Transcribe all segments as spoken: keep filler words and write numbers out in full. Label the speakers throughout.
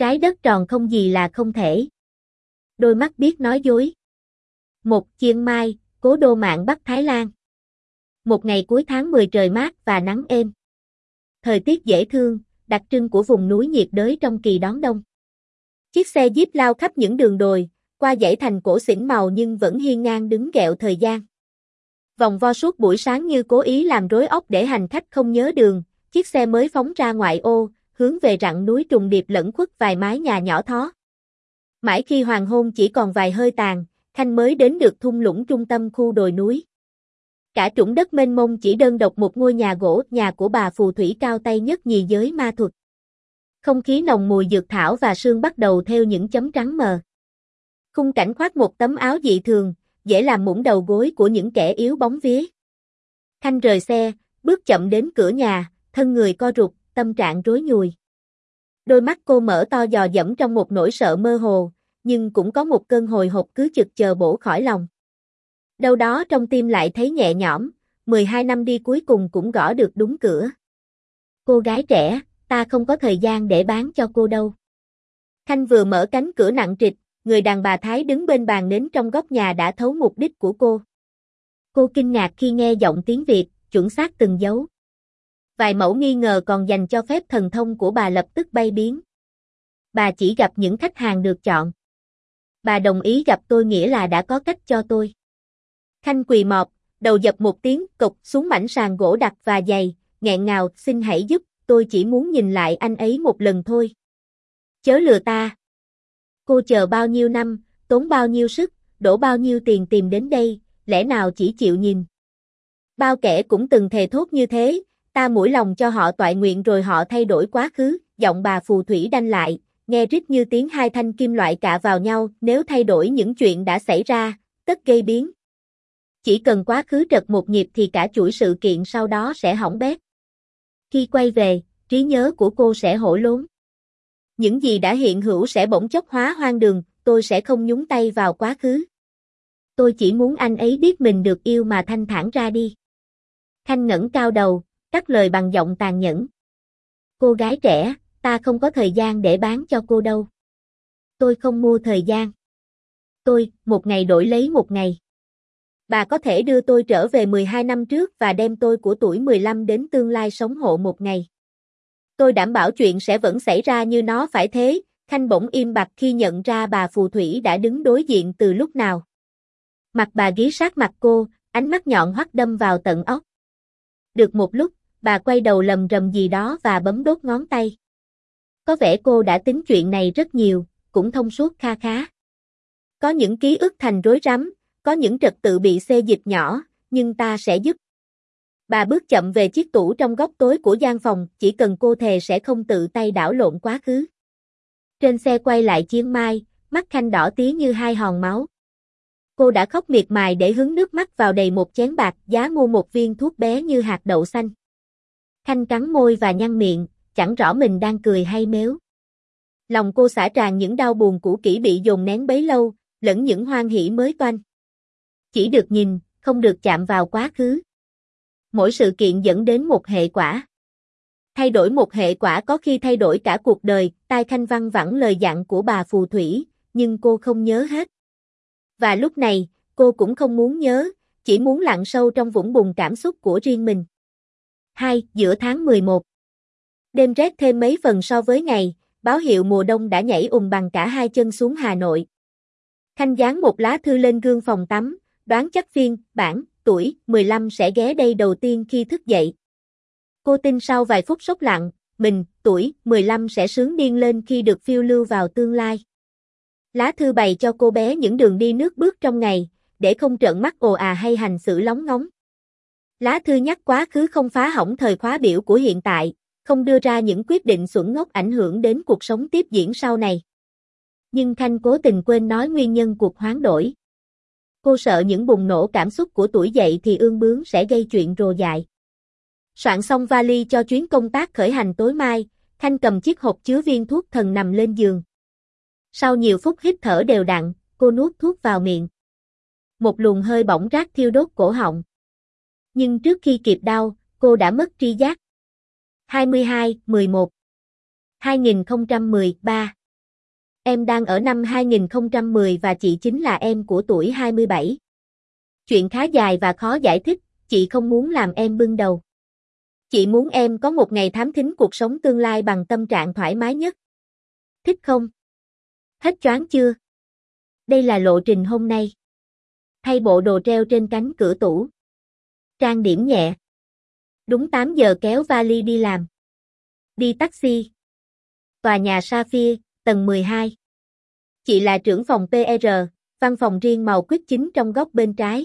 Speaker 1: Trái đất tròn không gì là không thể. Đôi mắt biết nói dối. Một Chiang Mai, cố đô mạng Bắc Thái Lan. Một ngày cuối tháng mười trời mát và nắng êm. Thời tiết dễ thương, đặc trưng của vùng núi nhiệt đới trong kỳ đón đông. Chiếc xe Jeep lao khắp những đường đồi, qua dãy thành cổ xỉn màu nhưng vẫn hiên ngang đứng ghẹo thời gian. Vòng vo suốt buổi sáng như cố ý làm rối óc để hành khách không nhớ đường, chiếc xe mới phóng ra ngoại ô, hướng về rặng núi trùng điệp lẫn khuất vài mái nhà nhỏ thó. Mãi khi hoàng hôn chỉ còn vài hơi tàn, Khanh mới đến được thung lũng trung tâm khu đồi núi. Cả trũng đất mênh mông chỉ đơn độc một ngôi nhà gỗ, nhà của bà phù thủy cao tay nhất nhì giới ma thuật. Không khí nồng mùi dược thảo và sương bắt đầu theo những chấm trắng mờ. Khung cảnh khoác một tấm áo dị thường, dễ làm mũm đầu gối của những kẻ yếu bóng vía. Khanh rời xe, bước chậm đến cửa nhà, thân người co rụt, tâm trạng rối nhùi. Đôi mắt cô mở to dò dẫm trong một nỗi sợ mơ hồ, nhưng cũng có một cơn hồi hộp cứ chực chờ bổ khỏi lòng. Đâu đó trong tim lại thấy nhẹ nhõm, mười hai năm đi cuối cùng cũng gõ được đúng cửa. Cô gái trẻ, ta không có thời gian để bán cho cô đâu. Khanh vừa mở cánh cửa nặng trịch, người đàn bà Thái đứng bên bàn nến trong góc nhà đã thấu mục đích của cô. Cô kinh ngạc khi nghe giọng tiếng Việt, chuẩn xác từng dấu. Vài mẫu nghi ngờ còn dành cho phép thần thông của bà lập tức bay biến. Bà chỉ gặp những khách hàng được chọn. Bà đồng ý gặp tôi nghĩa là đã có cách cho tôi. Khanh quỳ mọp, đầu dập một tiếng cộc xuống mảnh sàn gỗ đặc và dày, nghẹn ngào, xin hãy giúp, tôi chỉ muốn nhìn lại anh ấy một lần thôi. Chớ lừa ta. Cô chờ bao nhiêu năm, tốn bao nhiêu sức, đổ bao nhiêu tiền tìm đến đây, lẽ nào chỉ chịu nhìn. Bao kẻ cũng từng thề thốt như thế, ta mũi lòng cho họ toại nguyện rồi họ thay đổi quá khứ, giọng bà phù thủy đanh lại, nghe rít như tiếng hai thanh kim loại cạ vào nhau, nếu thay đổi những chuyện đã xảy ra, tất gây biến. Chỉ cần quá khứ trật một nhịp thì cả chuỗi sự kiện sau đó sẽ hỏng bét. Khi quay về, trí nhớ của cô sẽ hỗn lốn. Những gì đã hiện hữu sẽ bỗng chốc hóa hoang đường, tôi sẽ không nhúng tay vào quá khứ. Tôi chỉ muốn anh ấy biết mình được yêu mà thanh thản ra đi. Khanh ngẩng cao đầu, cắt lời bằng giọng tàn nhẫn. Cô gái trẻ, ta không có thời gian để bán cho cô đâu. Tôi không mua thời gian. Tôi, một ngày đổi lấy một ngày. Bà có thể đưa tôi trở về mười hai năm trước và đem tôi của tuổi mười lăm đến tương lai sống hộ một ngày. Tôi đảm bảo chuyện sẽ vẫn xảy ra như nó phải thế. Khanh bỗng im bặt khi nhận ra bà phù thủy đã đứng đối diện từ lúc nào. Mặt bà ghé sát mặt cô, ánh mắt nhọn hoắt đâm vào tận óc. Được một lúc, bà quay đầu lầm rầm gì đó và bấm đốt ngón tay. Có vẻ cô đã tính chuyện này rất nhiều, cũng thông suốt kha khá. Có những ký ức thành rối rắm, có những trật tự bị xê dịch nhỏ, nhưng ta sẽ giúp. Bà bước chậm về chiếc tủ trong góc tối của gian phòng, chỉ cần cô thề sẽ không tự tay đảo lộn quá khứ. Trên xe quay lại Chiang Mai, mắt Khanh đỏ tía như hai hòn máu. Cô đã khóc miệt mài để hứng nước mắt vào đầy một chén bạc giá mua một viên thuốc bé như hạt đậu xanh. Khanh cắn môi và nhăn miệng, chẳng rõ mình đang cười hay mếu. Lòng cô xả tràn những đau buồn cũ kỹ bị dồn nén bấy lâu, lẫn những hoan hỉ mới toanh. Chỉ được nhìn, không được chạm vào quá khứ. Mỗi sự kiện dẫn đến một hệ quả. Thay đổi một hệ quả có khi thay đổi cả cuộc đời, tai Khanh văng vẳng lời dặn của bà phù thủy, nhưng cô không nhớ hết. Và lúc này, cô cũng không muốn nhớ, chỉ muốn lặn sâu trong vũng bùn cảm xúc của riêng mình. hai. Giữa tháng mười một. Đêm rét thêm mấy phần so với ngày, báo hiệu mùa đông đã nhảy ùm bằng cả hai chân xuống Hà Nội. Khanh dán một lá thư lên gương phòng tắm, đoán chắc phiên, bản, tuổi, mười lăm sẽ ghé đây đầu tiên khi thức dậy. Cô tin sau vài phút sốc lặng, mình, tuổi, mười lăm sẽ sướng điên lên khi được phiêu lưu vào tương lai. Lá thư bày cho cô bé những đường đi nước bước trong ngày, để không trợn mắt ồ à hay hành xử lóng ngóng. Lá thư nhắc quá khứ không phá hỏng thời khóa biểu của hiện tại, không đưa ra những quyết định xuẩn ngốc ảnh hưởng đến cuộc sống tiếp diễn sau này. Nhưng Khanh cố tình quên nói nguyên nhân cuộc hoán đổi. Cô sợ những bùng nổ cảm xúc của tuổi dậy thì ương bướng sẽ gây chuyện rồ dại. Soạn xong vali cho chuyến công tác khởi hành tối mai, Khanh cầm chiếc hộp chứa viên thuốc thần nằm lên giường. Sau nhiều phút hít thở đều đặn, cô nuốt thuốc vào miệng. Một luồng hơi bỏng rát thiêu đốt cổ họng. Nhưng trước khi kịp đau, cô đã mất tri giác. hai mươi hai, mười một, hai nghìn không trăm mười ba Em đang ở năm hai nghìn không trăm mười và chị chính là em của tuổi hai mươi bảy. Chuyện khá dài và khó giải thích, chị không muốn làm em bưng đầu. Chị muốn em có một ngày thám thính cuộc sống tương lai bằng tâm trạng thoải mái nhất. Thích không? Hết choáng chưa? Đây là lộ trình hôm nay. Thay bộ đồ treo trên cánh cửa tủ. Trang điểm nhẹ. Đúng tám giờ kéo vali đi làm. Đi taxi. Tòa nhà Sapphire, tầng mười hai. Chị là trưởng phòng pê rờ, văn phòng riêng màu quýt chính trong góc bên trái.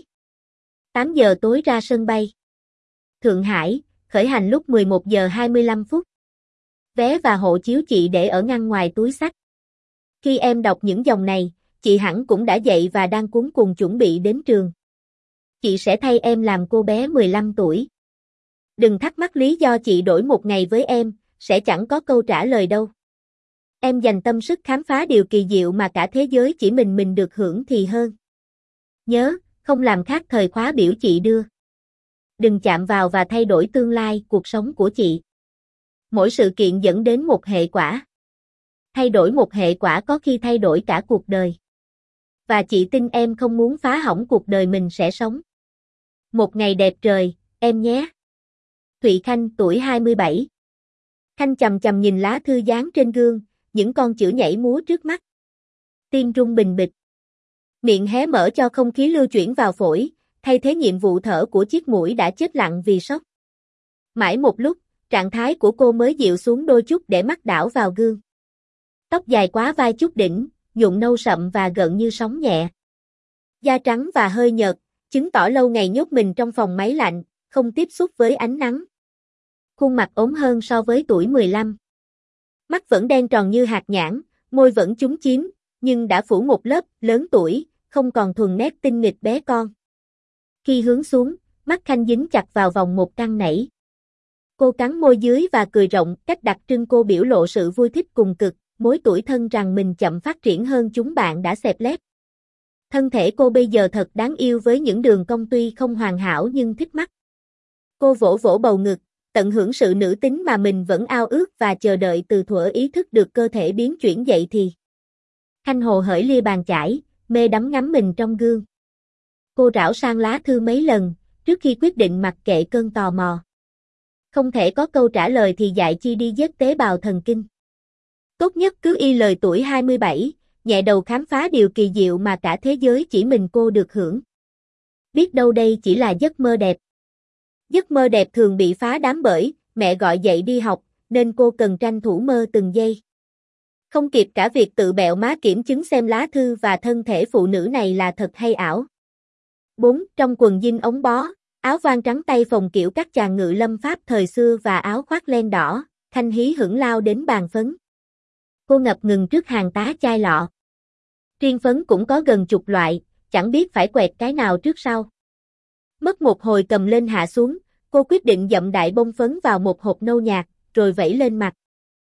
Speaker 1: tám giờ tối ra sân bay. Thượng Hải, khởi hành lúc mười một giờ hai mươi lăm phút. Vé và hộ chiếu chị để ở ngăn ngoài túi xách. Khi em đọc những dòng này, chị hẳn cũng đã dậy và đang cuống cuồng chuẩn bị đến trường. Chị sẽ thay em làm cô bé mười lăm tuổi. Đừng thắc mắc lý do chị đổi một ngày với em, sẽ chẳng có câu trả lời đâu. Em dành tâm sức khám phá điều kỳ diệu mà cả thế giới chỉ mình mình được hưởng thì hơn. Nhớ, không làm khác thời khóa biểu chị đưa. Đừng chạm vào và thay đổi tương lai, cuộc sống của chị. Mỗi sự kiện dẫn đến một hệ quả. Thay đổi một hệ quả có khi thay đổi cả cuộc đời. Và chị tin em không muốn phá hỏng cuộc đời mình sẽ sống. Một ngày đẹp trời, em nhé. Thụy Khanh, tuổi hai mươi bảy. Khanh chầm chầm nhìn lá thư dán trên gương, những con chữ nhảy múa trước mắt. Tim rung bình bịch. Miệng hé mở cho không khí lưu chuyển vào phổi, thay thế nhiệm vụ thở của chiếc mũi đã chết lặng vì sốc. Mãi một lúc, trạng thái của cô mới dịu xuống đôi chút để mắt đảo vào gương. Tóc dài quá vai chút đỉnh, nhuộm nâu sậm và gợn như sóng nhẹ. Da trắng và hơi nhợt, chứng tỏ lâu ngày nhốt mình trong phòng máy lạnh, không tiếp xúc với ánh nắng. Khuôn mặt ốm hơn so với tuổi mười lăm. Mắt vẫn đen tròn như hạt nhãn, môi vẫn chúm chím, nhưng đã phủ một lớp, lớn tuổi, không còn thuần nét tinh nghịch bé con. Khi hướng xuống, mắt Khanh dính chặt vào vòng một căng nảy. Cô cắn môi dưới và cười rộng, cách đặc trưng cô biểu lộ sự vui thích cùng cực, mối tủi thân rằng mình chậm phát triển hơn chúng bạn đã xẹp lép. Thân thể cô bây giờ thật đáng yêu với những đường cong tuy không hoàn hảo nhưng thích mắt. Cô vỗ vỗ bầu ngực, tận hưởng sự nữ tính mà mình vẫn ao ước và chờ đợi từ thuở ý thức được cơ thể biến chuyển dậy thì. Khanh hồ hởi lia bàn chải, mê đắm ngắm mình trong gương. Cô rảo sang lá thư mấy lần, trước khi quyết định mặc kệ cơn tò mò. Không thể có câu trả lời thì dạy chi đi giết tế bào thần kinh. Tốt nhất cứ y lời tuổi hai mươi bảy, nhẹ đầu khám phá điều kỳ diệu mà cả thế giới chỉ mình cô được hưởng. Biết đâu đây chỉ là giấc mơ đẹp. Giấc mơ đẹp thường bị phá đám bởi mẹ gọi dậy đi học, nên cô cần tranh thủ mơ từng giây. Không kịp cả việc tự bẹo má kiểm chứng xem lá thư và thân thể phụ nữ này là thật hay ảo. bốn. Trong quần jean ống bó, áo voan trắng tay phồng kiểu các chàng ngự lâm Pháp thời xưa và áo khoác len đỏ, Khanh hí hửng lao đến bàn phấn. Cô ngập ngừng trước hàng tá chai lọ. Riêng phấn cũng có gần chục loại, chẳng biết phải quẹt cái nào trước sau. Mất một hồi cầm lên hạ xuống, cô quyết định dậm đại bông phấn vào một hộp nâu nhạt, rồi vẩy lên mặt.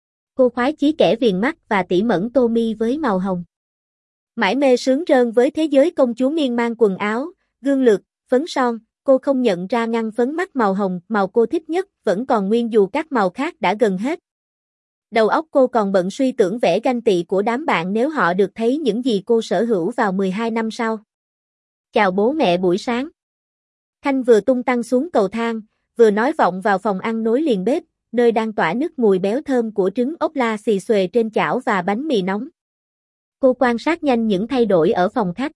Speaker 1: Cô khoái chí kẻ viền mắt và tỉ mẩn tô mi với màu hồng. Mãi mê sướng rơn với thế giới công chúa miên man quần áo, gương lược, phấn son, cô không nhận ra ngăn phấn mắt màu hồng, màu cô thích nhất, vẫn còn nguyên dù các màu khác đã gần hết. Đầu óc cô còn bận suy tưởng vẻ ganh tị của đám bạn nếu họ được thấy những gì cô sở hữu vào mười hai năm sau. Chào bố mẹ buổi sáng. Khanh vừa tung tăng xuống cầu thang, vừa nói vọng vào phòng ăn nối liền bếp, nơi đang tỏa nước mùi béo thơm của trứng ốp la xì xuề trên chảo và bánh mì nóng. Cô quan sát nhanh những thay đổi ở phòng khách.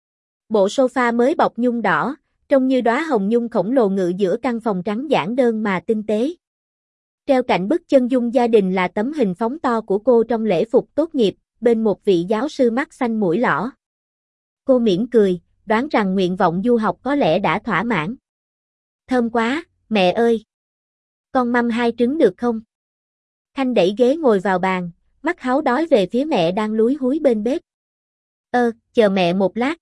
Speaker 1: Bộ sofa mới bọc nhung đỏ, trông như đóa hồng nhung khổng lồ ngự giữa căn phòng trắng giản đơn mà tinh tế. Treo cạnh bức chân dung gia đình là tấm hình phóng to của cô trong lễ phục tốt nghiệp, bên một vị giáo sư mắt xanh mũi lõ. Cô mỉm cười, đoán rằng nguyện vọng du học có lẽ đã thỏa mãn. Thơm quá, mẹ ơi! Con măm hai trứng được không? Khanh đẩy ghế ngồi vào bàn, mắt háu đói về phía mẹ đang lúi húi bên bếp. Ơ, chờ mẹ một lát.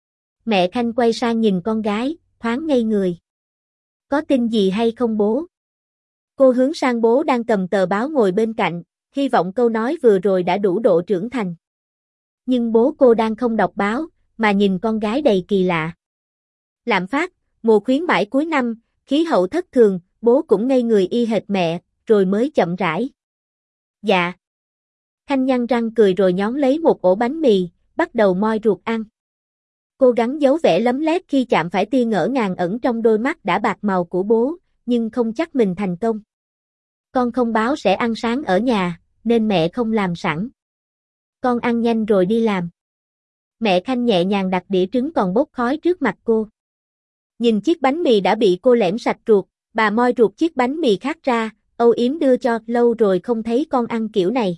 Speaker 1: Mẹ Khanh quay sang nhìn con gái, thoáng ngây người. Có tin gì hay không bố? Cô hướng sang bố đang cầm tờ báo ngồi bên cạnh, hy vọng câu nói vừa rồi đã đủ độ trưởng thành. Nhưng bố cô đang không đọc báo, mà nhìn con gái đầy kỳ lạ. Lạm phát, mùa khuyến mãi cuối năm, khí hậu thất thường, bố cũng ngây người y hệt mẹ, rồi mới chậm rãi. Dạ. Khanh nhăn răng cười rồi nhón lấy một ổ bánh mì, bắt đầu moi ruột ăn. Cố gắng giấu vẻ lấm lét khi chạm phải tia ngỡ ngàng ẩn trong đôi mắt đã bạc màu của bố, nhưng không chắc mình thành công. Con không báo sẽ ăn sáng ở nhà, nên mẹ không làm sẵn. Con ăn nhanh rồi đi làm. Mẹ Khanh nhẹ nhàng đặt đĩa trứng còn bốc khói trước mặt cô. Nhìn chiếc bánh mì đã bị cô lẻm sạch ruột, bà moi ruột chiếc bánh mì khác ra, âu yếm đưa cho, lâu rồi không thấy con ăn kiểu này.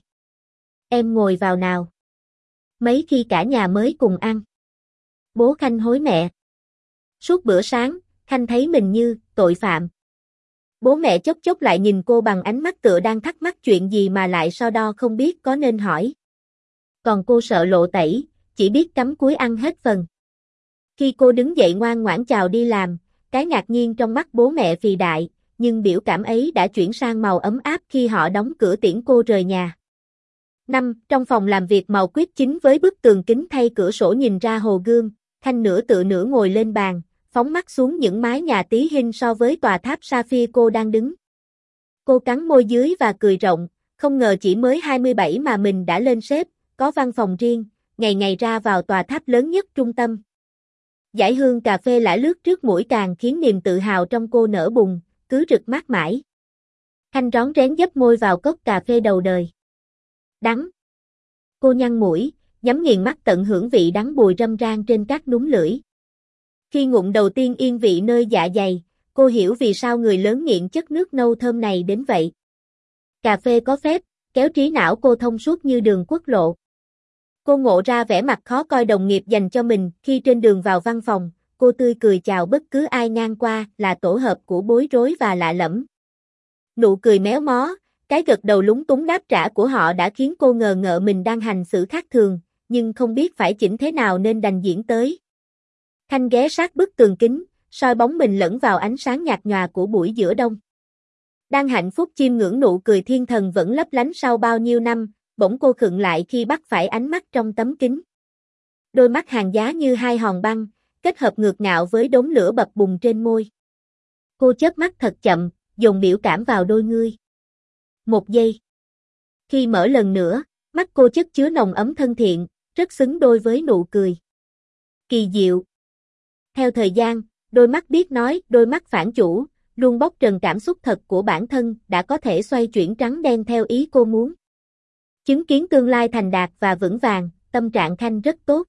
Speaker 1: Em ngồi vào nào. Mấy khi cả nhà mới cùng ăn. Bố Khanh hối mẹ. Suốt bữa sáng, Khanh thấy mình như tội phạm. Bố mẹ chốc chốc lại nhìn cô bằng ánh mắt tựa đang thắc mắc chuyện gì mà lại so đo không biết có nên hỏi. Còn cô sợ lộ tẩy, chỉ biết cắm cúi ăn hết phần. Khi cô đứng dậy ngoan ngoãn chào đi làm, cái ngạc nhiên trong mắt bố mẹ phì đại, nhưng biểu cảm ấy đã chuyển sang màu ấm áp khi họ đóng cửa tiễn cô rời nhà. Năm, trong phòng làm việc màu quýt chính với bức tường kính thay cửa sổ nhìn ra hồ Gươm, Khanh nửa tựa nửa ngồi lên bàn, phóng mắt xuống những mái nhà tí hinh so với tòa tháp Sapphire cô đang đứng. Cô cắn môi dưới và cười rộng, không ngờ chỉ mới hai mươi bảy mà mình đã lên sếp, có văn phòng riêng, ngày ngày ra vào tòa tháp lớn nhất trung tâm. Dải hương cà phê lả lướt trước mũi càng khiến niềm tự hào trong cô nở bùng, cứ rực mát mãi. Khanh rón rén dấp môi vào cốc cà phê đầu đời. Đắng. Cô nhăn mũi, nhắm nghiền mắt tận hưởng vị đắng bùi râm ran trên các núm lưỡi. Khi ngụm đầu tiên yên vị nơi dạ dày, cô hiểu vì sao người lớn nghiện chất nước nâu thơm này đến vậy. Cà phê có phép, kéo trí não cô thông suốt như đường quốc lộ. Cô ngộ ra vẻ mặt khó coi đồng nghiệp dành cho mình khi trên đường vào văn phòng, cô tươi cười chào bất cứ ai ngang qua là tổ hợp của bối rối và lạ lẫm. Nụ cười méo mó, cái gật đầu lúng túng đáp trả của họ đã khiến cô ngờ ngợ mình đang hành xử khác thường, nhưng không biết phải chỉnh thế nào nên đành diễn tới. Khanh ghé sát bức tường kính, soi bóng mình lẫn vào ánh sáng nhạt nhòa của buổi giữa đông. Đang hạnh phúc chiêm ngưỡng nụ cười thiên thần vẫn lấp lánh sau bao nhiêu năm, bỗng cô khựng lại khi bắt phải ánh mắt trong tấm kính. Đôi mắt hàng giá như hai hòn băng, kết hợp ngược ngạo với đốm lửa bập bùng trên môi. Cô chớp mắt thật chậm, dồn biểu cảm vào đôi ngươi. Một giây. Khi mở lần nữa, mắt cô chất chứa nồng ấm thân thiện, rất xứng đôi với nụ cười. Kỳ diệu. Theo thời gian, đôi mắt biết nói, đôi mắt phản chủ, luôn bóc trần cảm xúc thật của bản thân đã có thể xoay chuyển trắng đen theo ý cô muốn. Chứng kiến tương lai thành đạt và vững vàng, tâm trạng Khanh rất tốt.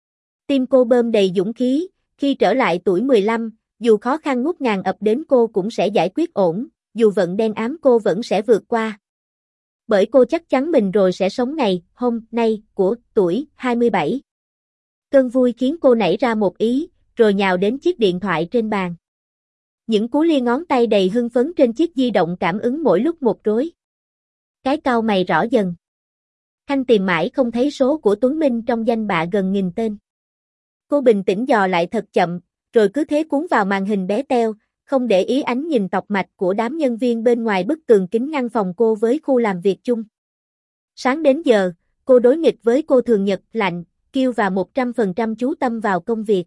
Speaker 1: Tim cô bơm đầy dũng khí, khi trở lại tuổi mười lăm, dù khó khăn ngút ngàn ập đến cô cũng sẽ giải quyết ổn, dù vận đen ám cô vẫn sẽ vượt qua. Bởi cô chắc chắn mình rồi sẽ sống ngày, hôm nay, của tuổi hai mươi bảy. Cơn vui khiến cô nảy ra một ý, rồi nhào đến chiếc điện thoại trên bàn. Những cú lia ngón tay đầy hưng phấn trên chiếc di động cảm ứng mỗi lúc một rối. Cái cau mày rõ dần. Khanh tìm mãi không thấy số của Tuấn Minh trong danh bạ gần nghìn tên. Cô bình tĩnh dò lại thật chậm, rồi cứ thế cuốn vào màn hình bé teo, không để ý ánh nhìn tọc mạch của đám nhân viên bên ngoài bức tường kính ngăn phòng cô với khu làm việc chung. Sáng đến giờ, cô đối nghịch với cô thường nhật, lạnh, kiêu và một trăm phần trăm chú tâm vào công việc.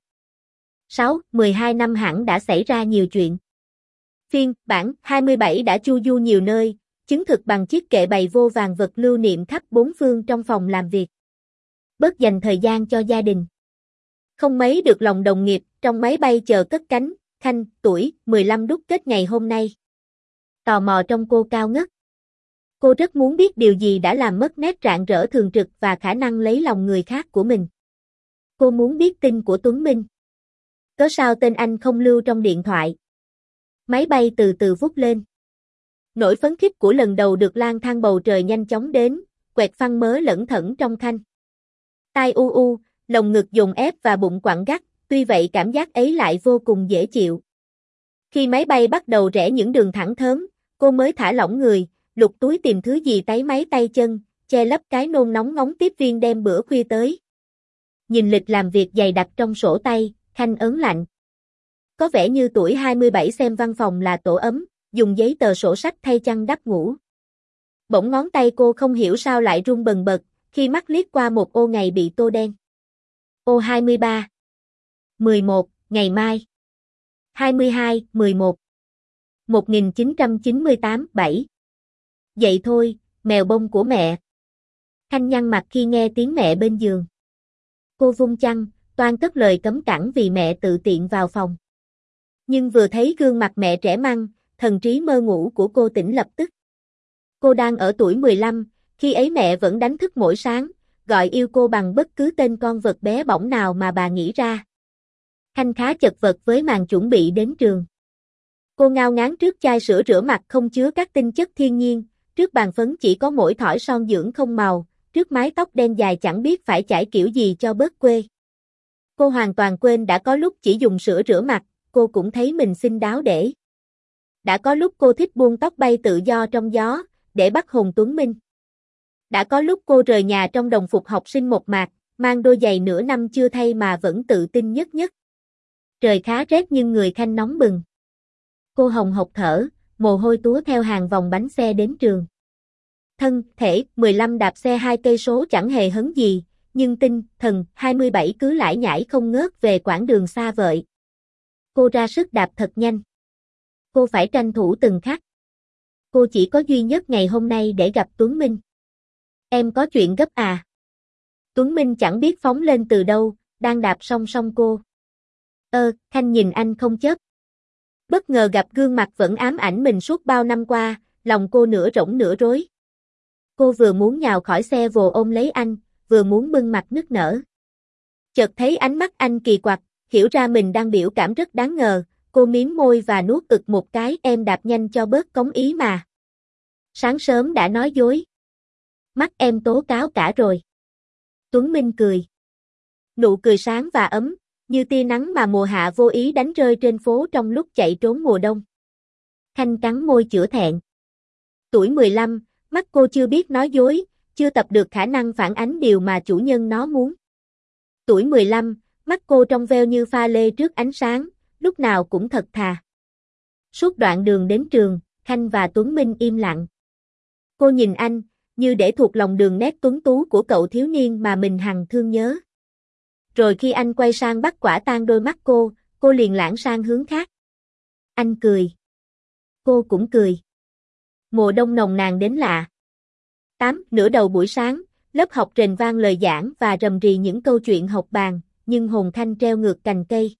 Speaker 1: sáu, mười hai năm hẳn đã xảy ra nhiều chuyện. Phiên bản hai mươi bảy đã chu du nhiều nơi, chứng thực bằng chiếc kệ bày vô vàn vật lưu niệm khắp bốn phương trong phòng làm việc. Bớt dành thời gian cho gia đình. Không mấy được lòng đồng nghiệp, trong máy bay chờ cất cánh, Khanh, tuổi mười lăm đúc kết ngày hôm nay. Tò mò trong cô cao ngất. Cô rất muốn biết điều gì đã làm mất nét rạng rỡ thường trực và khả năng lấy lòng người khác của mình. Cô muốn biết tin của Tuấn Minh. Cớ sao tên anh không lưu trong điện thoại? Máy bay từ từ vút lên. Nỗi phấn khích của lần đầu được lang thang bầu trời nhanh chóng đến, quẹt phăng mớ lẫn thẫn trong Khanh. Tai u u, lồng ngực dồn ép và bụng quặn gắt, tuy vậy cảm giác ấy lại vô cùng dễ chịu. Khi máy bay bắt đầu rẽ những đường thẳng thớm, cô mới thả lỏng người, lục túi tìm thứ gì táy máy tay chân, che lấp cái nôn nóng ngóng tiếp viên đem bữa khuya tới. Nhìn lịch làm việc dày đặc trong sổ tay, Khanh ớn lạnh. Có vẻ như tuổi hai mươi bảy xem văn phòng là tổ ấm, dùng giấy tờ sổ sách thay chăn đắp ngủ. Bỗng ngón tay cô không hiểu sao lại run bần bật, khi mắt liếc qua một ô ngày bị tô đen. Ô hai mươi ba. mười một, ngày mai. hai mươi hai, mười một. một nghìn chín trăm chín mươi tám, bảy. Vậy thôi, mèo bông của mẹ. Khanh nhăn mặt khi nghe tiếng mẹ bên giường. Cô vung chăn, toan cất lời cấm cản vì mẹ tự tiện vào phòng. Nhưng vừa thấy gương mặt mẹ trẻ măng, thần trí mơ ngủ của cô tỉnh lập tức. Cô đang ở tuổi mười lăm, khi ấy mẹ vẫn đánh thức mỗi sáng, gọi yêu cô bằng bất cứ tên con vật bé bỏng nào mà bà nghĩ ra. Khanh khá chật vật với màn chuẩn bị đến trường. Cô ngao ngán trước chai sữa rửa mặt không chứa các tinh chất thiên nhiên, trước bàn phấn chỉ có mỗi thỏi son dưỡng không màu, trước mái tóc đen dài chẳng biết phải chải kiểu gì cho bớt quê. Cô hoàn toàn quên đã có lúc chỉ dùng sữa rửa mặt, cô cũng thấy mình xinh đáo để. Đã có lúc cô thích buông tóc bay tự do trong gió, để bắt hồn Tuấn Minh. Đã có lúc cô rời nhà trong đồng phục học sinh mộc mạc, mang đôi giày nửa năm chưa thay mà vẫn tự tin nhất nhất. Trời khá rét nhưng người Khanh nóng bừng. Cô hồng hộc thở, mồ hôi túa theo hàng vòng bánh xe đến trường. Thân thể mười lăm đạp xe hai cây số chẳng hề hấn gì, nhưng tinh thần hai mươi bảy cứ lải nhải không ngớt về quãng đường xa vời. Cô ra sức đạp thật nhanh. Cô phải tranh thủ từng khắc. Cô chỉ có duy nhất ngày hôm nay để gặp Tuấn Minh. Em có chuyện gấp à? Tuấn Minh chẳng biết phóng lên từ đâu, đang đạp song song cô. Ơ, Khanh nhìn anh không chớp. Bất ngờ gặp gương mặt vẫn ám ảnh mình suốt bao năm qua, lòng cô nửa rỗng nửa rối. Cô vừa muốn nhào khỏi xe vồ ôm lấy anh, vừa muốn bưng mặt nức nở. Chợt thấy ánh mắt anh kỳ quặc, hiểu ra mình đang biểu cảm rất đáng ngờ, cô miếm môi và nuốt ực một cái. Em đạp nhanh cho bớt cống ý mà. Sáng sớm đã nói dối. Mắt em tố cáo cả rồi. Tuấn Minh cười. Nụ cười sáng và ấm, như tia nắng mà mùa hạ vô ý đánh rơi trên phố trong lúc chạy trốn mùa đông. Khanh cắn môi chữa thẹn. Tuổi mười lăm, mắt cô chưa biết nói dối, chưa tập được khả năng phản ánh điều mà chủ nhân nó muốn. Tuổi mười lăm, mắt cô trong veo như pha lê trước ánh sáng, lúc nào cũng thật thà. Suốt đoạn đường đến trường, Khanh và Tuấn Minh im lặng. Cô nhìn anh, như để thuộc lòng đường nét tuấn tú của cậu thiếu niên mà mình hằng thương nhớ. Rồi khi anh quay sang bắt quả tang đôi mắt cô, cô liền lãng sang hướng khác. Anh cười. Cô cũng cười. Mùa đông nồng nàn đến lạ. tám. Nửa đầu buổi sáng, lớp học rền vang lời giảng và rầm rì những câu chuyện học bàn, nhưng hồn Khanh treo ngược cành cây.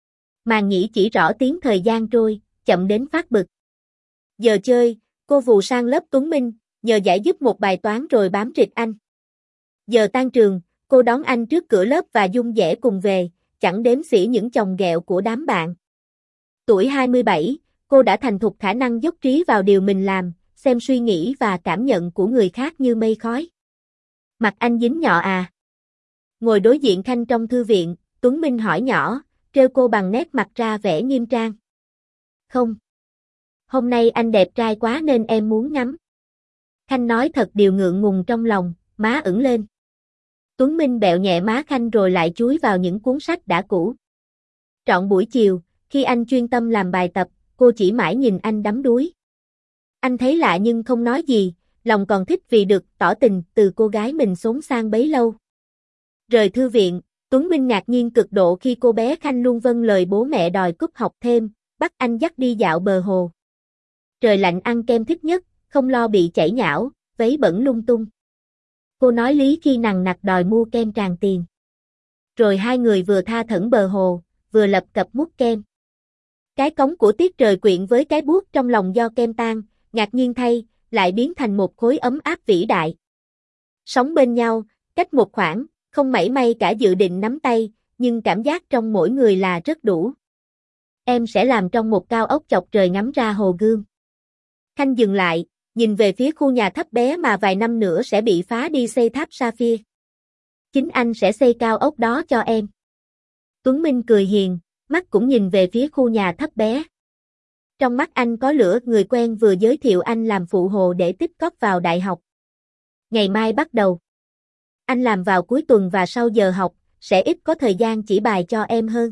Speaker 1: Màn nhĩ chỉ rõ tiếng thời gian trôi, chậm đến phát bực. Giờ chơi, cô vù sang lớp Tuấn Minh, nhờ giải giúp một bài toán rồi bám rịch anh. Giờ tan trường, cô đón anh trước cửa lớp và dung dẻ cùng về, chẳng đếm xỉa những chồng ghẹo của đám bạn. Tuổi hai mươi bảy, cô đã thành thục khả năng dốc trí vào điều mình làm, xem suy nghĩ và cảm nhận của người khác như mây khói. Mặt anh dính nhọ à? Ngồi đối diện Khanh trong thư viện, Tuấn Minh hỏi nhỏ, trêu cô bằng nét mặt ra vẻ nghiêm trang. Không. Hôm nay anh đẹp trai quá nên em muốn ngắm. Khanh nói thật điều ngượng ngùng trong lòng, má ửng lên. Tuấn Minh bẹo nhẹ má Khanh rồi lại chúi vào những cuốn sách đã cũ. Trọn buổi chiều, khi anh chuyên tâm làm bài tập, cô chỉ mãi nhìn anh đắm đuối. Anh thấy lạ nhưng không nói gì, lòng còn thích vì được tỏ tình từ cô gái mình xốn sang bấy lâu. Rời thư viện, Tuấn Minh ngạc nhiên cực độ khi cô bé Khanh luôn vâng lời bố mẹ đòi cúp học thêm, bắt anh dắt đi dạo bờ hồ. Trời lạnh ăn kem thích nhất, không lo bị chảy nhão, váy bẩn lung tung. Cô nói lý khi nằng nặc đòi mua kem tràn tiền. Rồi hai người vừa tha thẩn bờ hồ, vừa lập cập mút kem. Cái cống của tiết trời quyện với cái buốt trong lòng do kem tan, ngạc nhiên thay, lại biến thành một khối ấm áp vĩ đại. Sống bên nhau, cách một khoảng, không mảy may cả dự định nắm tay, nhưng cảm giác trong mỗi người là rất đủ. Em sẽ làm trong một cao ốc chọc trời ngắm ra hồ Gươm. Khanh dừng lại, nhìn về phía khu nhà thấp bé mà vài năm nữa sẽ bị phá đi xây tháp Sapphire. Chính anh sẽ xây cao ốc đó cho em. Tuấn Minh cười hiền, mắt cũng nhìn về phía khu nhà thấp bé. Trong mắt anh có lửa, người quen vừa giới thiệu anh làm phụ hồ để tích cóp vào đại học. Ngày mai bắt đầu. Anh làm vào cuối tuần và sau giờ học, sẽ ít có thời gian chỉ bài cho em hơn.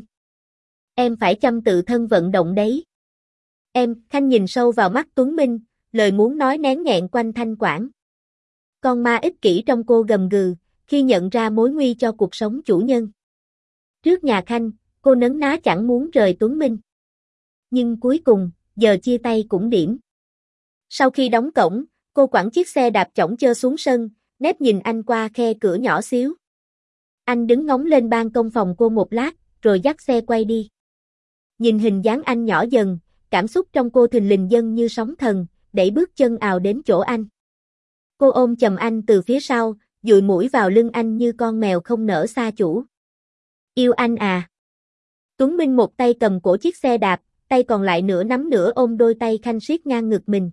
Speaker 1: Em phải chăm tự thân vận động đấy. Em, Khanh nhìn sâu vào mắt Tuấn Minh, lời muốn nói nén nghẹn quanh thanh quản. Con ma ích kỷ trong cô gầm gừ, khi nhận ra mối nguy cho cuộc sống chủ nhân. Trước nhà Khanh, cô nấn ná chẳng muốn rời Tuấn Minh. Nhưng cuối cùng, giờ chia tay cũng điểm. Sau khi đóng cổng, cô quẳng chiếc xe đạp chỏng chơ xuống sân, nép nhìn anh qua khe cửa nhỏ xíu. Anh đứng ngóng lên ban công phòng cô một lát, rồi dắt xe quay đi. Nhìn hình dáng anh nhỏ dần, cảm xúc trong cô thình lình dâng như sóng thần, đẩy bước chân ào đến chỗ anh. Cô ôm chầm anh từ phía sau, dụi mũi vào lưng anh như con mèo không nỡ xa chủ. Yêu anh à? Tuấn Minh một tay cầm cổ chiếc xe đạp, tay còn lại nửa nắm nửa ôm đôi tay Khanh siết ngang ngực mình.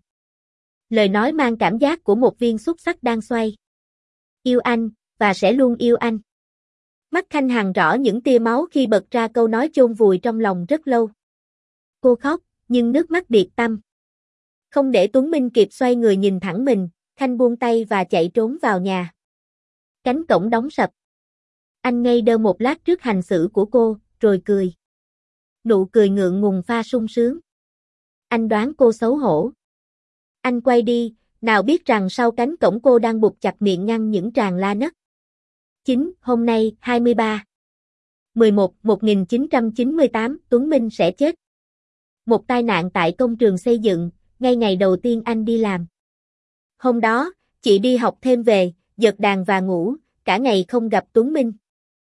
Speaker 1: Lời nói mang cảm giác của một viên xúc xắc đang xoay. Yêu anh, và sẽ luôn yêu anh. Mắt Khanh hằn rõ những tia máu khi bật ra câu nói chôn vùi trong lòng rất lâu. Cô khóc, nhưng nước mắt điệt tăm. Không để Tuấn Minh kịp xoay người nhìn thẳng mình, Khanh buông tay và chạy trốn vào nhà. Cánh cổng đóng sập. Anh ngây đơ một lát trước hành xử của cô, rồi cười. Nụ cười ngượng ngùng pha sung sướng. Anh đoán cô xấu hổ. Anh quay đi, nào biết rằng sau cánh cổng cô đang buộc chặt miệng ngăn những tràng la nấc. chín. Hôm nay, hai mươi ba. mười một. một nghìn chín trăm chín mươi tám, Tuấn Minh sẽ chết. Một tai nạn tại công trường xây dựng, ngay ngày đầu tiên anh đi làm. Hôm đó, chị đi học thêm về, giật đàn và ngủ, cả ngày không gặp Tuấn Minh.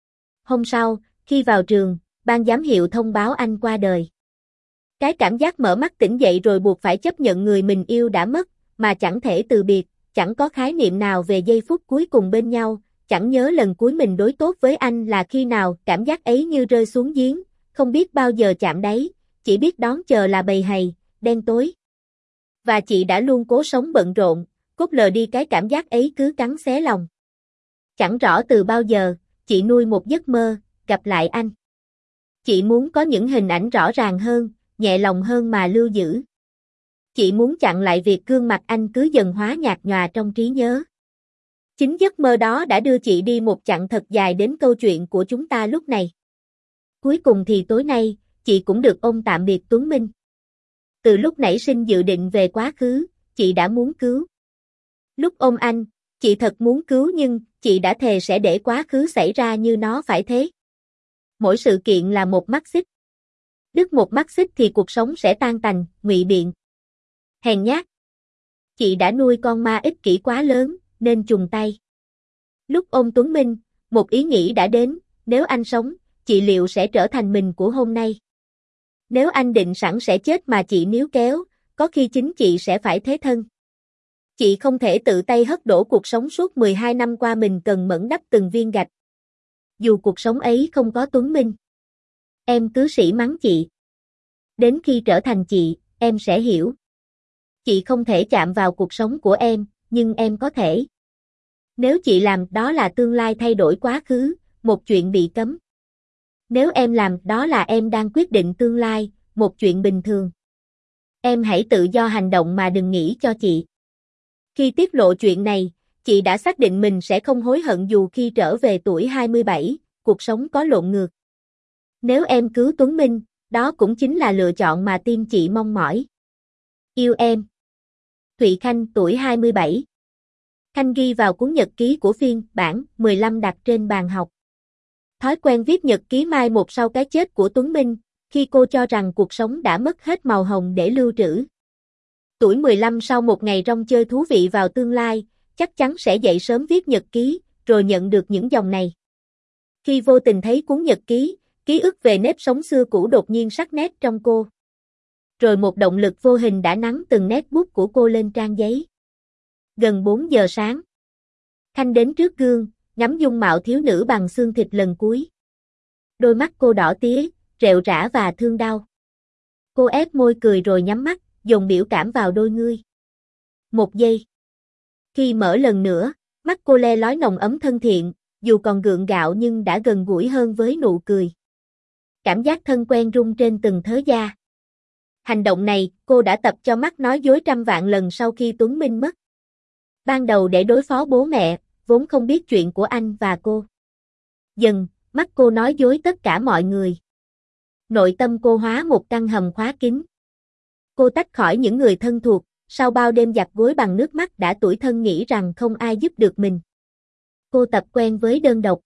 Speaker 1: Hôm sau, khi vào trường, ban giám hiệu thông báo anh qua đời. Cái cảm giác mở mắt tỉnh dậy rồi buộc phải chấp nhận người mình yêu đã mất, mà chẳng thể từ biệt, chẳng có khái niệm nào về giây phút cuối cùng bên nhau, chẳng nhớ lần cuối mình đối tốt với anh là khi nào, cảm giác ấy như rơi xuống giếng, không biết bao giờ chạm đáy, chỉ biết đón chờ là bầy hầy, đen tối. Và chị đã luôn cố sống bận rộn, cốt lờ đi cái cảm giác ấy cứ cắn xé lòng. Chẳng rõ từ bao giờ, chị nuôi một giấc mơ, gặp lại anh. Chị muốn có những hình ảnh rõ ràng hơn, nhẹ lòng hơn mà lưu giữ. Chị muốn chặn lại việc gương mặt anh cứ dần hóa nhạt nhòa trong trí nhớ. Chính giấc mơ đó đã đưa chị đi một chặng thật dài đến câu chuyện của chúng ta lúc này. Cuối cùng thì tối nay, chị cũng được ôm tạm biệt Tuấn Minh. Từ lúc nảy sinh dự định về quá khứ, chị đã muốn cứu. Lúc ôm anh, chị thật muốn cứu nhưng chị đã thề sẽ để quá khứ xảy ra như nó phải thế. Mỗi sự kiện là một mắt xích. Đứt một mắt xích thì cuộc sống sẽ tan tành, ngụy biện. Hèn nhát. Chị đã nuôi con ma ích kỷ quá lớn, nên trùng tay. Lúc ôm Tuấn Minh, một ý nghĩ đã đến, nếu anh sống, chị liệu sẽ trở thành mình của hôm nay. Nếu anh định sẵn sẽ chết mà chị níu kéo, có khi chính chị sẽ phải thế thân. Chị không thể tự tay hất đổ cuộc sống suốt mười hai năm qua mình cần mẫn đắp từng viên gạch. Dù cuộc sống ấy không có Tuấn Minh. Em cứ sỉ mắng chị. Đến khi trở thành chị, em sẽ hiểu. Chị không thể chạm vào cuộc sống của em, nhưng em có thể. Nếu chị làm đó là tương lai thay đổi quá khứ, một chuyện bị cấm. Nếu em làm đó là em đang quyết định tương lai, một chuyện bình thường. Em hãy tự do hành động mà đừng nghĩ cho chị. Khi tiết lộ chuyện này, chị đã xác định mình sẽ không hối hận dù khi trở về tuổi hai mươi bảy, cuộc sống có lộn ngược. Nếu em cứu Tuấn Minh, đó cũng chính là lựa chọn mà tim chị mong mỏi. Yêu em. Thụy Khanh, tuổi hai mươi bảy. Khanh ghi vào cuốn nhật ký của phiên bản mười lăm đặt trên bàn học. Thói quen viết nhật ký mai một sau cái chết của Tuấn Minh, khi cô cho rằng cuộc sống đã mất hết màu hồng để lưu trữ. Tuổi mười lăm sau một ngày rong chơi thú vị vào tương lai, chắc chắn sẽ dậy sớm viết nhật ký, rồi nhận được những dòng này. Khi vô tình thấy cuốn nhật ký, ký ức về nếp sống xưa cũ đột nhiên sắc nét trong cô. Rồi một động lực vô hình đã nắn từng nét bút của cô lên trang giấy. Gần bốn giờ sáng. Khanh đến trước gương, ngắm dung mạo thiếu nữ bằng xương thịt lần cuối. Đôi mắt cô đỏ tía, rệu rã và thương đau. Cô ép môi cười rồi nhắm mắt, dồn biểu cảm vào đôi ngươi. Một giây. Khi mở lần nữa, mắt cô le lói nồng ấm thân thiện, dù còn gượng gạo nhưng đã gần gũi hơn với nụ cười. Cảm giác thân quen rung trên từng thớ da. Hành động này, cô đã tập cho mắt nói dối trăm vạn lần sau khi Tuấn Minh mất. Ban đầu để đối phó bố mẹ, vốn không biết chuyện của anh và cô. Dần, mắt cô nói dối tất cả mọi người. Nội tâm cô hóa một căn hầm khóa kín. Cô tách khỏi những người thân thuộc, sau bao đêm giặt gối bằng nước mắt đã tủi thân nghĩ rằng không ai giúp được mình. Cô tập quen với đơn độc.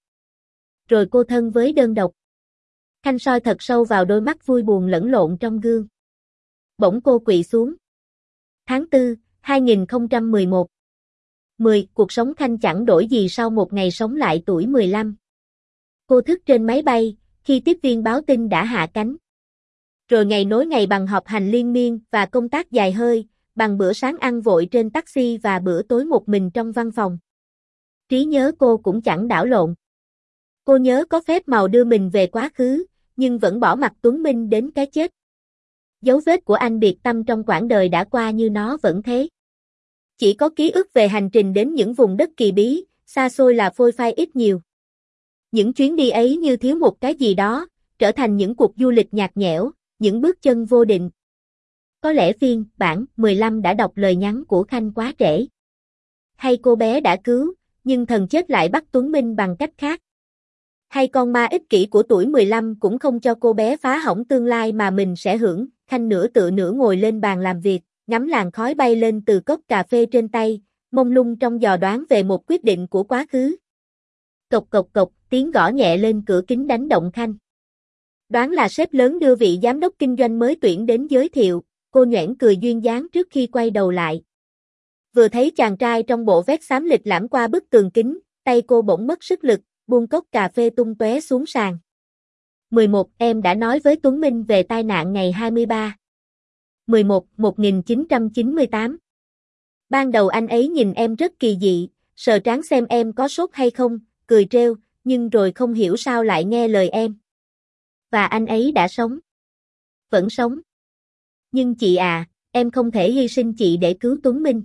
Speaker 1: Rồi cô thân với đơn độc. Khanh soi thật sâu vào đôi mắt vui buồn lẫn lộn trong gương. Bỗng cô quỵ xuống. Tháng tư, hai nghìn không trăm mười một. mười. Cuộc sống Khanh chẳng đổi gì sau một ngày sống lại tuổi mười lăm. Cô thức trên máy bay, khi tiếp viên báo tin đã hạ cánh. Rồi ngày nối ngày bằng họp hành liên miên và công tác dài hơi, bằng bữa sáng ăn vội trên taxi và bữa tối một mình trong văn phòng. Trí nhớ cô cũng chẳng đảo lộn. Cô nhớ có phép màu đưa mình về quá khứ, nhưng vẫn bỏ mặc Tuấn Minh đến cái chết. Dấu vết của anh biệt tâm trong quãng đời đã qua như nó vẫn thế. Chỉ có ký ức về hành trình đến những vùng đất kỳ bí, xa xôi là phôi phai ít nhiều. Những chuyến đi ấy như thiếu một cái gì đó, trở thành những cuộc du lịch nhạt nhẽo, những bước chân vô định. Có lẽ phiên bản mười lăm đã đọc lời nhắn của Khanh quá trễ. Hay cô bé đã cứu, nhưng thần chết lại bắt Tuấn Minh bằng cách khác. Hay con ma ích kỷ của tuổi mười lăm cũng không cho cô bé phá hỏng tương lai mà mình sẽ hưởng. Khanh nửa tựa nửa ngồi lên bàn làm việc, ngắm làn khói bay lên từ cốc cà phê trên tay, mông lung trong dò đoán về một quyết định của quá khứ. Cộc cộc cộc, tiếng gõ nhẹ lên cửa kính đánh động Khanh. Đoán là sếp lớn đưa vị giám đốc kinh doanh mới tuyển đến giới thiệu, cô nhoẻn cười duyên dáng trước khi quay đầu lại. Vừa thấy chàng trai trong bộ vest xám lịch lãm qua bức tường kính, tay cô bỗng mất sức lực, buông cốc cà phê tung tóe xuống sàn. mười một. Em đã nói với Tuấn Minh về tai nạn ngày hai mươi ba. mười một. một nghìn chín trăm chín mươi tám. Ban đầu anh ấy nhìn em rất kỳ dị, sờ trán xem em có sốt hay không, cười trêu, nhưng rồi không hiểu sao lại nghe lời em. Và anh ấy đã sống. Vẫn sống. Nhưng chị à, em không thể hy sinh chị để cứu Tuấn Minh.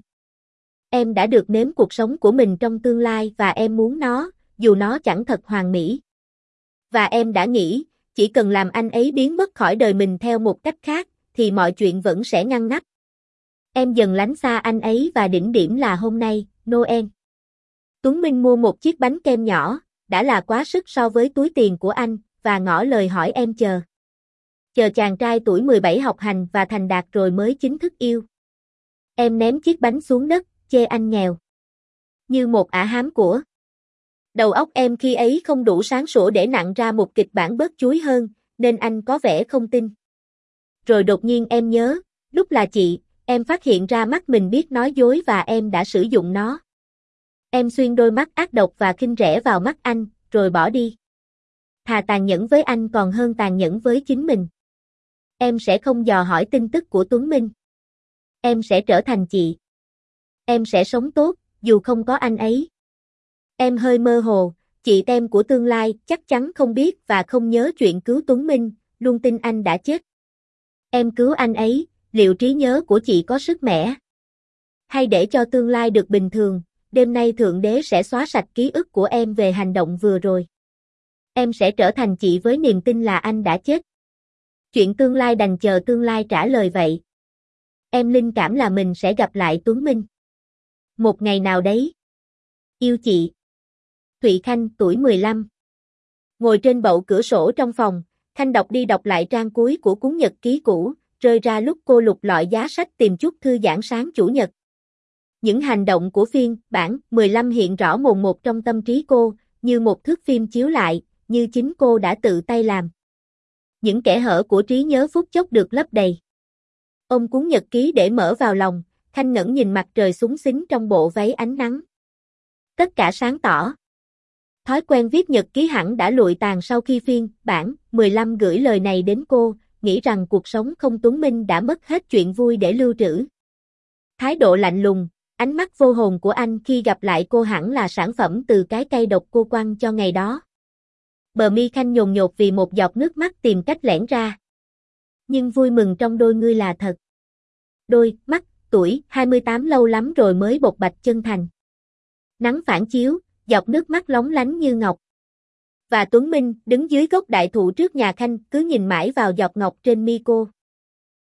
Speaker 1: Em đã được nếm cuộc sống của mình trong tương lai và em muốn nó, dù nó chẳng thật hoàn mỹ. Và em đã nghĩ, chỉ cần làm anh ấy biến mất khỏi đời mình theo một cách khác, thì mọi chuyện vẫn sẽ ngăn nắp. Em dần lánh xa anh ấy và đỉnh điểm là hôm nay, Noel. Tuấn Minh mua một chiếc bánh kem nhỏ, đã là quá sức so với túi tiền của anh, và ngỏ lời hỏi em chờ. Chờ chàng trai tuổi mười bảy học hành và thành đạt rồi mới chính thức yêu. Em ném chiếc bánh xuống đất, chê anh nghèo. Như một ả hám của. Đầu óc em khi ấy không đủ sáng sủa để nặn ra một kịch bản bớt chuối hơn, nên anh có vẻ không tin. Rồi đột nhiên em nhớ, lúc là chị, em phát hiện ra mắt mình biết nói dối và em đã sử dụng nó. Em xuyên đôi mắt ác độc và khinh rẻ vào mắt anh, rồi bỏ đi. Thà tàn nhẫn với anh còn hơn tàn nhẫn với chính mình. Em sẽ không dò hỏi tin tức của Tuấn Minh. Em sẽ trở thành chị. Em sẽ sống tốt, dù không có anh ấy. Em hơi mơ hồ, chị tem của tương lai chắc chắn không biết và không nhớ chuyện cứu Tuấn Minh, luôn tin anh đã chết. Em cứu anh ấy, liệu trí nhớ của chị có sức mẻ? Hay để cho tương lai được bình thường, đêm nay Thượng Đế sẽ xóa sạch ký ức của em về hành động vừa rồi. Em sẽ trở thành chị với niềm tin là anh đã chết. Chuyện tương lai đành chờ tương lai trả lời vậy. Em linh cảm là mình sẽ gặp lại Tuấn Minh. Một ngày nào đấy. Yêu chị. Thụy Khanh, tuổi mười lăm. Ngồi trên bậu cửa sổ trong phòng, Khanh đọc đi đọc lại trang cuối của cuốn nhật ký cũ, rơi ra lúc cô lục lọi giá sách tìm chút thư giãn sáng chủ nhật. Những hành động của phiên bản mười lăm hiện rõ mồn một trong tâm trí cô, như một thước phim chiếu lại, như chính cô đã tự tay làm. Những kẽ hở của trí nhớ phút chốc được lấp đầy. Ôm cuốn nhật ký để mở vào lòng, Khanh ngẩng nhìn mặt trời xúng xính trong bộ váy ánh nắng. Tất cả sáng tỏ. Thói quen viết nhật ký hẳn đã lụi tàn sau khi phiên bản mười lăm gửi lời này đến cô, nghĩ rằng cuộc sống không Tuấn Minh đã mất hết chuyện vui để lưu trữ. Thái độ lạnh lùng, ánh mắt vô hồn của anh khi gặp lại cô hẳn là sản phẩm từ cái cây độc cô quăng cho ngày đó. Bờ mi Khanh nhồn nhột vì một giọt nước mắt tìm cách lẻn ra. Nhưng vui mừng trong đôi ngươi là thật. Đôi mắt, tuổi hai mươi tám lâu lắm rồi mới bộc bạch chân thành. Nắng phản chiếu, giọt nước mắt lóng lánh như ngọc. Và Tuấn Minh đứng dưới gốc đại thụ trước nhà Khanh cứ nhìn mãi vào giọt ngọc trên mi cô.